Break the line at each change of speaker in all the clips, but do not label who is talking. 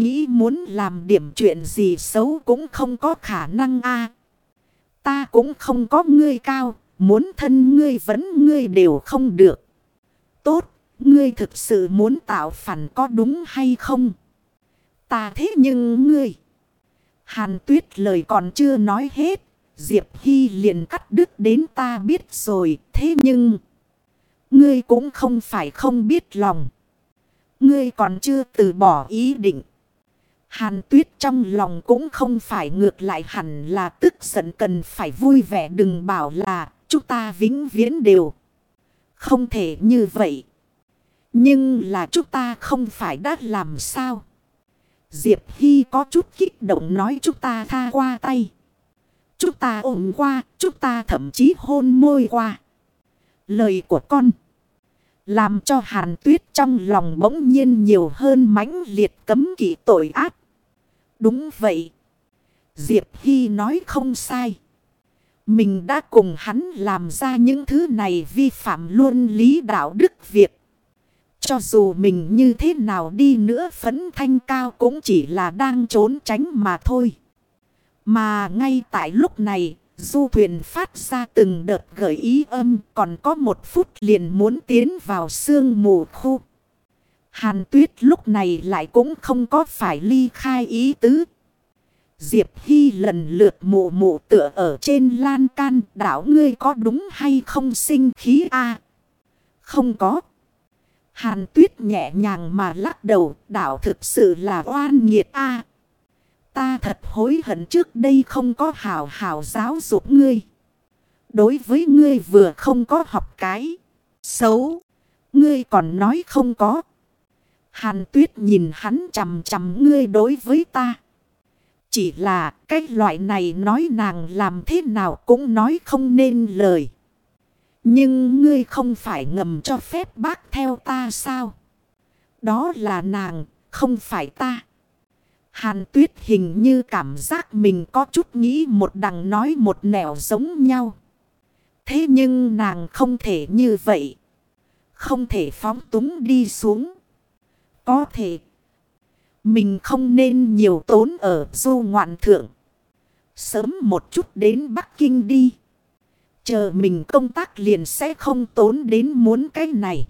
nghĩ muốn làm điểm chuyện gì xấu cũng không có khả năng a. Ta cũng không có ngươi cao, muốn thân ngươi vẫn ngươi đều không được. Tốt, ngươi thực sự muốn tạo phản có đúng hay không? Ta thế nhưng ngươi. Hàn Tuyết lời còn chưa nói hết. Diệp Hy liền cắt đứt đến ta biết rồi. Thế nhưng ngươi cũng không phải không biết lòng. Ngươi còn chưa từ bỏ ý định. Hàn Tuyết trong lòng cũng không phải ngược lại hẳn là tức giận, cần phải vui vẻ, đừng bảo là chúng ta vĩnh viễn đều. Không thể như vậy. Nhưng là chúng ta không phải đã làm sao? Diệp Hy có chút kích động nói chúng ta tha qua tay. Chúng ta ôm qua, chúng ta thậm chí hôn môi qua. Lời của con làm cho Hàn Tuyết trong lòng bỗng nhiên nhiều hơn mãnh liệt cấm kỵ tội ác. Đúng vậy. Diệp Hy nói không sai. Mình đã cùng hắn làm ra những thứ này vi phạm luân lý đạo đức việc. Cho dù mình như thế nào đi nữa phấn thanh cao cũng chỉ là đang trốn tránh mà thôi. Mà ngay tại lúc này, du thuyền phát ra từng đợt gợi ý âm, còn có 1 phút liền muốn tiến vào sương mù khu. Hàn Tuyết lúc này lại cũng không có phải ly khai ý tứ. Diệp Hy lần lượt mụ mụ tựa ở trên lan can, đảo ngươi có đúng hay không sinh khí a? Không có. Hàn Tuyết nhẹ nhàng mà lắc đầu, đảo thực sự là oan nghiệt a. Ta thật hối hận trước đây không có hào hào giáo dục ngươi. Đối với ngươi vừa không có học cái xấu, ngươi còn nói không có. Hàn Tuyết nhìn hắn chằm chằm, ngươi đối với ta. Chỉ là cái loại này nói nàng làm thế nào cũng nói không nên lời. Nhưng ngươi không phải ngầm cho phép bác theo ta sao? Đó là nàng, không phải ta. Hàn Tuyết hình như cảm giác mình có chút nghĩ một đằng nói một nẻo giống nhau. Thế nhưng nàng không thể như vậy. Không thể phóng túng đi xuống. Có thể mình không nên nhiều tốn ở du ngoạn thượng. Sớm một chút đến Bắc Kinh đi. Chờ mình công tác liền sẽ không tốn đến muốn cái này.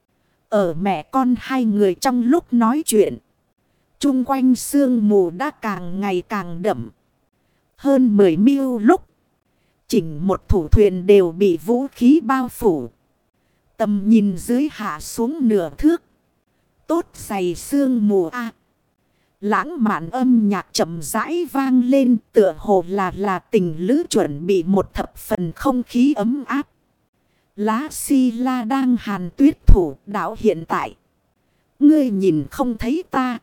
Ở mẹ con hai người trong lúc nói chuyện, chung quanh sương mù đã càng ngày càng đậm. Hơn 10 mil lúc, chỉnh một thủ thuyền đều bị vũ khí bao phủ. Tầm nhìn dưới hạ xuống nửa thước. Tốt dày sương mù a. Lãng mạn âm nhạc chậm rãi vang lên, tựa hồ là tình lữ chuẩn bị một thập phần không khí ấm áp. Lá si la đang Hàn Tuyết thủ đảo hiện tại. Ngươi nhìn không thấy ta.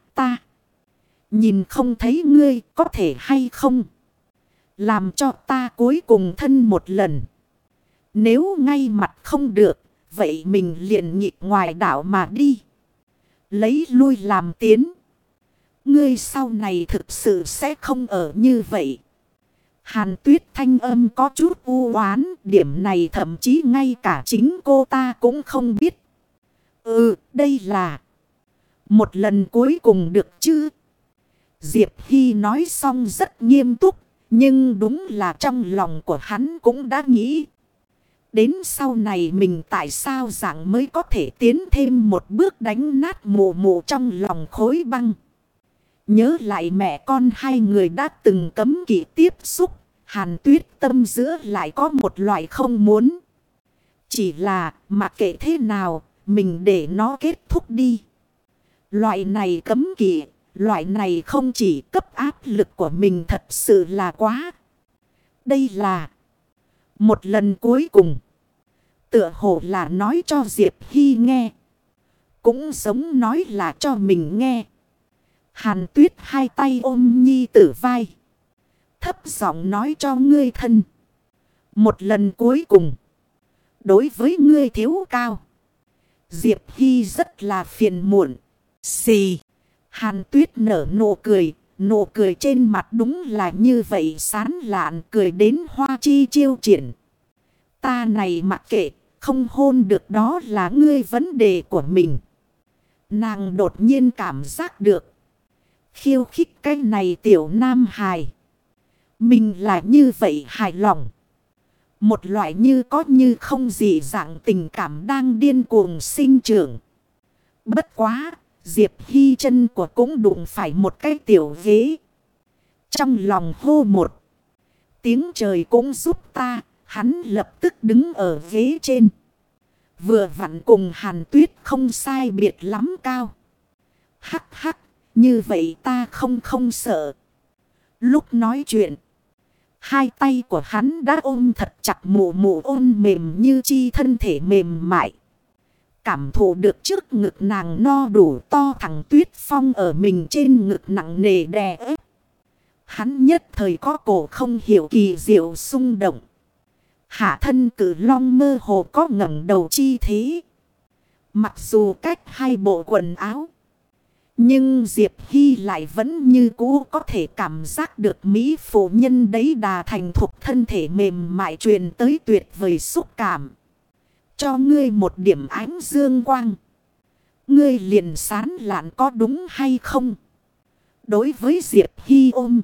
Nhìn không thấy ngươi, có thể hay không? Làm cho ta cuối cùng thân một lần. Nếu ngay mặt không được, vậy mình liền nhịp ngoài đảo mà đi. Lấy lui làm tiến. Ngươi sau này thực sự sẽ không ở như vậy. Hàn Tuyết thanh âm có chút u oán, điểm này thậm chí ngay cả chính cô ta cũng không biết. Đây là một lần cuối cùng được chứ? Diệp Hy nói xong rất nghiêm túc, nhưng đúng là trong lòng của hắn cũng đã nghĩ. Đến sau này mình tại sao dạng mới có thể tiến thêm một bước đánh nát mù mù trong lòng khối băng. Nhớ lại mẹ con hai người đã từng cấm kỵ tiếp xúc, Hàn Tuyết tâm giữa lại có một loại không muốn. Chỉ là mặc kệ thế nào, mình để nó kết thúc đi. Loại này cấm kỵ, loại này không chỉ cấp áp lực của mình thật sự là quá. Đây là một lần cuối cùng. Tựa hồ là nói cho Diệp Hy nghe. Cũng giống nói là cho mình nghe. Hàn Tuyết hai tay ôm nhi tử vai. Thấp giọng nói cho ngươi thân. Một lần cuối cùng. Đối với ngươi thiếu cao. Diệp Hy rất là phiền muộn. Xì. Hàn Tuyết nở nụ cười. Nụ cười trên mặt đúng là như vậy, sán lạn, cười đến hoa chi chiêu triển. Ta này mặc kệ, không hôn được đó là ngươi vấn đề của mình. Nàng đột nhiên cảm giác được. Khiêu khích cái này tiểu nam hài. Mình là như vậy hài lòng. Một loại như có như không dị dạng tình cảm đang điên cuồng sinh trưởng. Bất quá, Diệp Hy chân của cũng đụng phải một cái tiểu ghế. Trong lòng hô một tiếng trời cũng giúp ta, hắn lập tức đứng ở ghế trên. Vừa vặn cùng Hàn Tuyết không sai biệt lắm cao. Hắc hắc, như vậy ta không sợ. Lúc nói chuyện, hai tay của hắn đã ôm thật chặt mụ mụ, ôm mềm như chi thân thể mềm mại. Cảm thụ được trước ngực nàng no đủ to, thằng Tuyết Phong ở mình trên ngực nặng nề đè ép. Hắn nhất thời có cổ không hiểu kỳ diệu xung động. Hạ thân cử long mơ hồ có ngẩng đầu chi thế. Mặc dù cách hai bộ quần áo, nhưng Diệp Hy lại vẫn như cũ có thể cảm giác được mỹ phụ nhân đấy đà thành thục thân thể mềm mại truyền tới tuyệt vời xúc cảm. Cho ngươi một điểm ánh dương quang, ngươi liền sán lạn có đúng hay không? Đối với Diệp Hy ôm,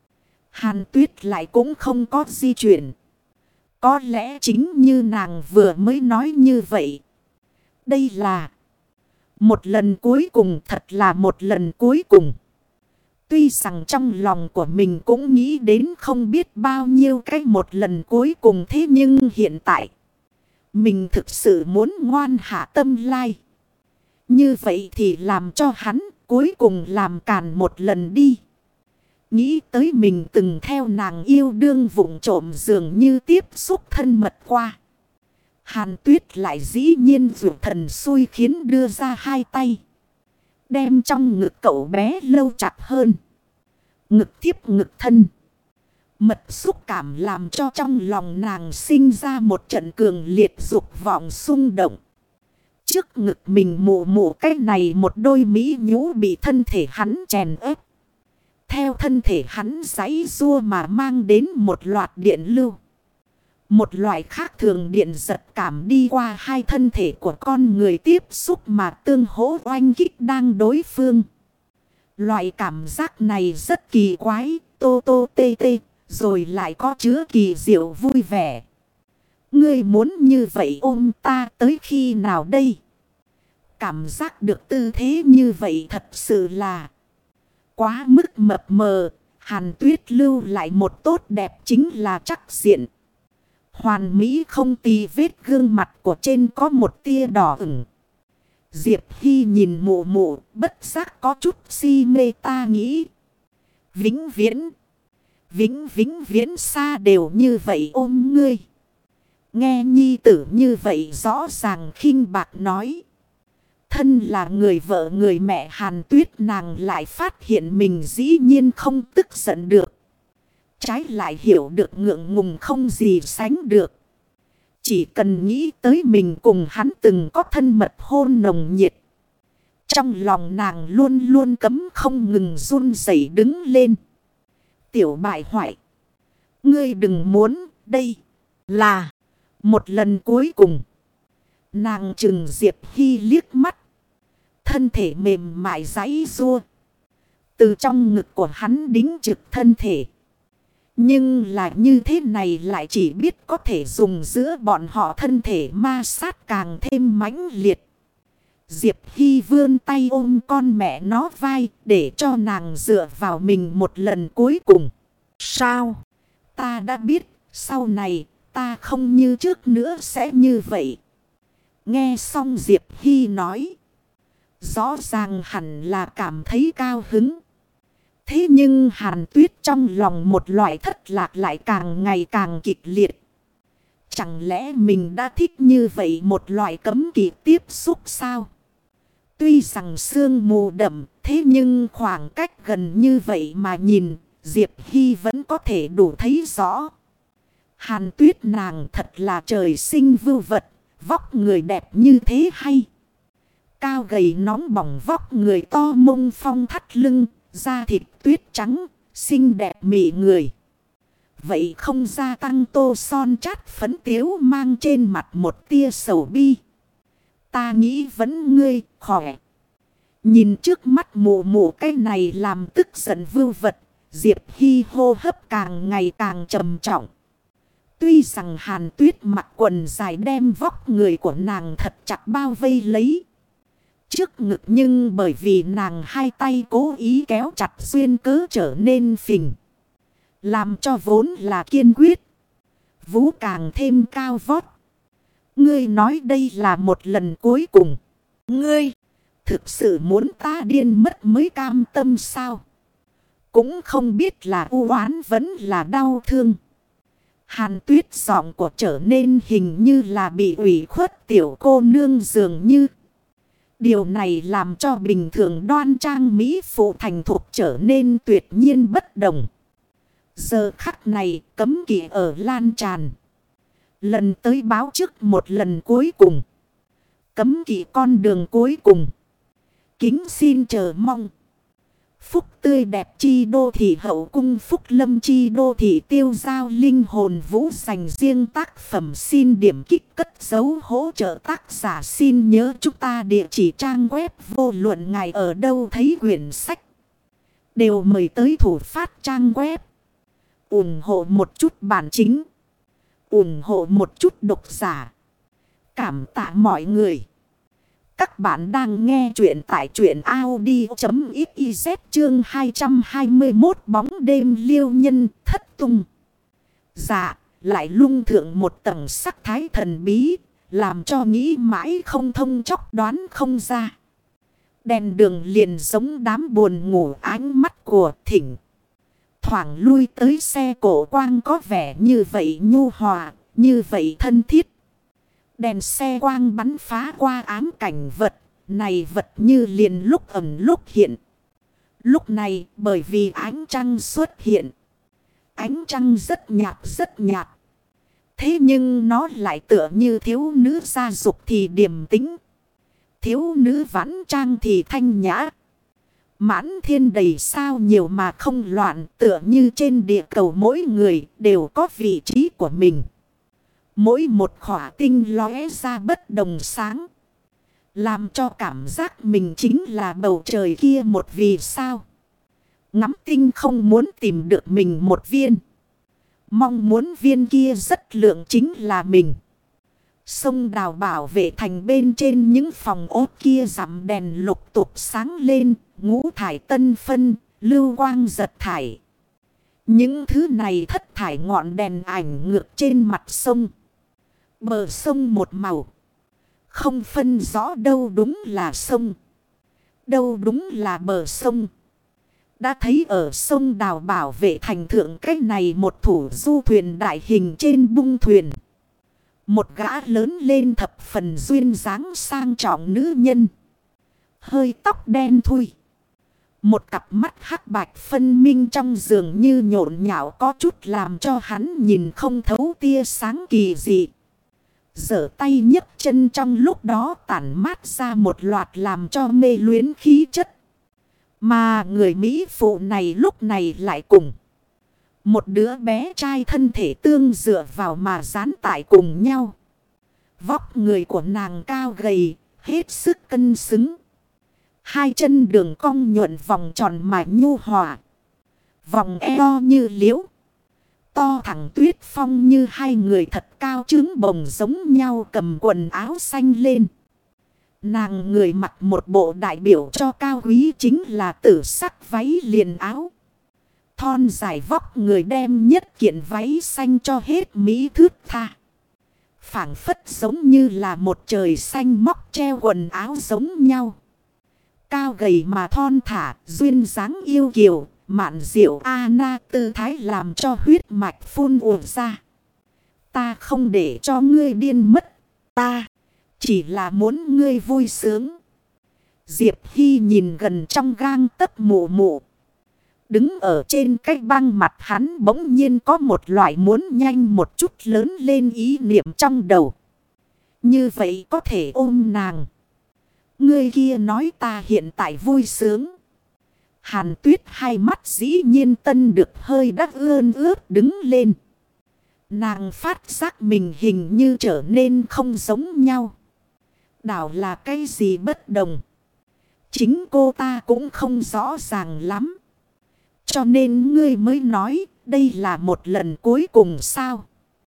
Hàn Tuyết lại cũng không có di chuyển. Có lẽ chính như nàng vừa mới nói như vậy. Đây là một lần cuối cùng, thật là một lần cuối cùng. Tuy rằng trong lòng của mình cũng nghĩ đến không biết bao nhiêu cái một lần cuối cùng, thế nhưng hiện tại mình thực sự muốn ngoan hạ tâm lai. Như vậy thì làm cho hắn cuối cùng làm càn một lần đi. Nghĩ tới mình từng theo nàng yêu đương vụng trộm dường như tiếp xúc thân mật qua. Hàn Tuyết lại dĩ nhiên dù thần xui khiến đưa ra hai tay. Đem trong ngực cậu bé lâu chặt hơn. Ngực tiếp ngực thân. Mật xúc cảm làm cho trong lòng nàng sinh ra một trận cường liệt dục vọng xung động. Trước ngực mình mụ mụ cái này một đôi mỹ nhũ bị thân thể hắn chèn ép. Theo thân thể hắn giãy giụa mà mang đến một loạt điện lưu. Một loại khác thường điện giật cảm đi qua hai thân thể của con người tiếp xúc mà tương hỗ oanh kích đang đối phương. Loại cảm giác này rất kỳ quái, tô tô tê tê, rồi lại có chứa kỳ diệu vui vẻ. Ngươi muốn như vậy ôm ta tới khi nào đây? Cảm giác được tư thế như vậy thật sự là quá mức mập mờ. Hàn Tuyết lưu lại một tốt đẹp chính là chắc diện. Hoàn mỹ không tì vết, gương mặt của trên có một tia đỏ ửng. Diệp Hy nhìn mụ mụ bất giác có chút si mê, ta nghĩ vĩnh viễn xa đều như vậy ôm ngươi. Nghe nhi tử như vậy rõ ràng khinh bạc nói. Thân là người vợ người mẹ Hàn Tuyết nàng lại phát hiện mình dĩ nhiên không tức giận được. Trái lại hiểu được ngượng ngùng không gì sánh được. Chỉ cần nghĩ tới mình cùng hắn từng có thân mật hôn nồng nhiệt. Trong lòng nàng luôn luôn cấm không ngừng run rẩy đứng lên. Tiểu bại hoại, ngươi đừng muốn, đây là một lần cuối cùng. Nàng trừng Diệp Hy liếc mắt. Thân thể mềm mại giãy giụa. Từ trong ngực của hắn đính trực thân thể. Nhưng là như thế này lại chỉ biết có thể dùng giữa bọn họ thân thể ma sát càng thêm mãnh liệt. Diệp Hy vươn tay ôm con mẹ nó vai để cho nàng dựa vào mình một lần cuối cùng. Sao? Ta đã biết sau này ta không như trước nữa sẽ như vậy. Nghe xong Diệp Hy nói. Rõ ràng hẳn là cảm thấy cao hứng. Thế nhưng Hàn Tuyết trong lòng một loại thất lạc lại càng ngày càng kịch liệt. Chẳng lẽ mình đã thích như vậy một loại cấm kỵ tiếp xúc sao? Tuy rằng sương mù đậm, thế nhưng khoảng cách gần như vậy mà nhìn, Diệp Hy vẫn có thể đủ thấy rõ. Hàn Tuyết nàng thật là trời sinh vưu vật, vóc người đẹp như thế hay. Cao gầy nóng bỏng vóc người to mông phong thắt lưng, da thịt tuyết trắng, xinh đẹp mị người. Vậy không gia tăng tô son chát phấn tiếu mang trên mặt một tia sầu bi. Ta nghĩ vẫn ngươi khỏe. Nhìn trước mắt mụ mụ cái này làm tức giận vưu vật. Diệp Hy hô hấp càng ngày càng trầm trọng. Tuy rằng Hàn Tuyết mặc quần dài đem vóc người của nàng thật chặt bao vây lấy trước ngực, nhưng bởi vì nàng hai tay cố ý kéo chặt xuyên cớ trở nên phình, làm cho vốn là kiên quyết vú càng thêm cao vót. Ngươi nói đây là một lần cuối cùng. Ngươi thực sự muốn ta điên mất mới cam tâm sao? Cũng không biết là u oán vẫn là đau thương. Hàn Tuyết giọng của trở nên hình như là bị ủy khuất tiểu cô nương dường như. Điều này làm cho bình thường đoan trang mỹ phụ thành thục trở nên tuyệt nhiên bất đồng. Giờ khắc này cấm kỵ ở lan tràn. Lần tới báo trước một lần cuối cùng. Cấm kỵ con đường cuối cùng. Kính xin chờ mong. Phúc tươi đẹp chi đô thị hậu cung, phúc lâm chi đô thị tiêu giao linh hồn vũ, dành riêng tác phẩm xin điểm kích cất dấu hỗ trợ tác giả. Xin nhớ chúng ta địa chỉ trang web vô luận ngài ở đâu thấy quyển sách đều mời tới thủ phát trang web. Ủng hộ một chút bản chính, ủng hộ một chút độc giả. Cảm tạ mọi người. Các bạn đang nghe chuyện tại truyện audio.xyz chương 221 bóng đêm liêu nhân thất tung. Dạ, lại lung thượng một tầng sắc thái thần bí, làm cho nghĩ mãi không thông chốc đoán không ra. Đèn đường liền giống đám buồn ngủ ánh mắt của Thỉnh. Thoảng lui tới xe cổ quang có vẻ như vậy nhu hòa, như vậy thân thiết. Đèn xe quang bắn phá qua ám cảnh vật, này vật như liền lúc ẩn lúc hiện. Lúc này bởi vì ánh trăng xuất hiện. Ánh trăng rất nhạt. Thế nhưng nó lại tựa như thiếu nữ gia dục thì điềm tĩnh. Thiếu nữ vãn trang thì thanh nhã. Mãn thiên đầy sao nhiều mà không loạn, tựa như trên địa cầu mỗi người đều có vị trí của mình. Mỗi một khỏa tinh lóe ra bất đồng sáng. Làm cho cảm giác mình chính là bầu trời kia một vì sao. Ngắm tinh không muốn tìm được mình một viên. Mong muốn viên kia rất lượng chính là mình. Sông đào bảo vệ thành bên trên những phòng ốt kia dặm đèn lục tục sáng lên. Ngũ thải tân phân, lưu quang giật thải. Những thứ này thất thải ngọn đèn ảnh ngược trên mặt sông. Bờ sông một màu. Không phân rõ đâu đúng là sông, đâu đúng là bờ sông. Đã thấy ở sông đào bảo vệ thành thượng cái này một thủ du thuyền đại hình trên bung thuyền. Một gã lớn lên thập phần duyên dáng sang trọng nữ nhân. Hơi tóc đen thui. Một cặp mắt hắc bạch phân minh trong giường như nhộn nhạo có chút làm cho hắn nhìn không thấu tia sáng kỳ dị. Giở tay nhấc chân trong lúc đó tản mát ra một loạt làm cho mê luyến khí chất. Mà người Mỹ phụ này lúc này lại cùng một đứa bé trai thân thể tương dựa vào mà dán tại cùng nhau. Vóc người của nàng cao gầy, hết sức cân xứng. Hai chân đường cong nhuận vòng tròn mà nhu hòa. Vòng eo như liễu. To thẳng tuyết phong như hai người thật cao trứng bồng giống nhau cầm quần áo xanh lên. Nàng người mặc một bộ đại biểu cho cao quý chính là tử sắc váy liền áo. Thon dài vóc người đem nhất kiện váy xanh cho hết mỹ thước tha. Phảng phất giống như là một trời xanh móc treo quần áo giống nhau. Cao gầy mà thon thả, duyên dáng yêu kiều, mạn diệu Anna tư thái làm cho huyết mạch phun ùa ra. Ta không để cho ngươi điên mất, ta chỉ là muốn ngươi vui sướng. Diệp Hy nhìn gần trong gang tấc mụ mụ. Đứng ở trên cái băng mặt hắn bỗng nhiên có một loại muốn nhanh một chút lớn lên ý niệm trong đầu. Như vậy có thể ôm nàng. Ngươi kia nói ta hiện tại vui sướng. Hàn Tuyết hai mắt dĩ nhiên tân được hơi đắc ươn ướt đứng lên. Nàng phát giác mình hình như trở nên không giống nhau. Đảo là cái gì bất đồng. Chính cô ta cũng không rõ ràng lắm. Cho nên ngươi mới nói đây là một lần cuối cùng sao?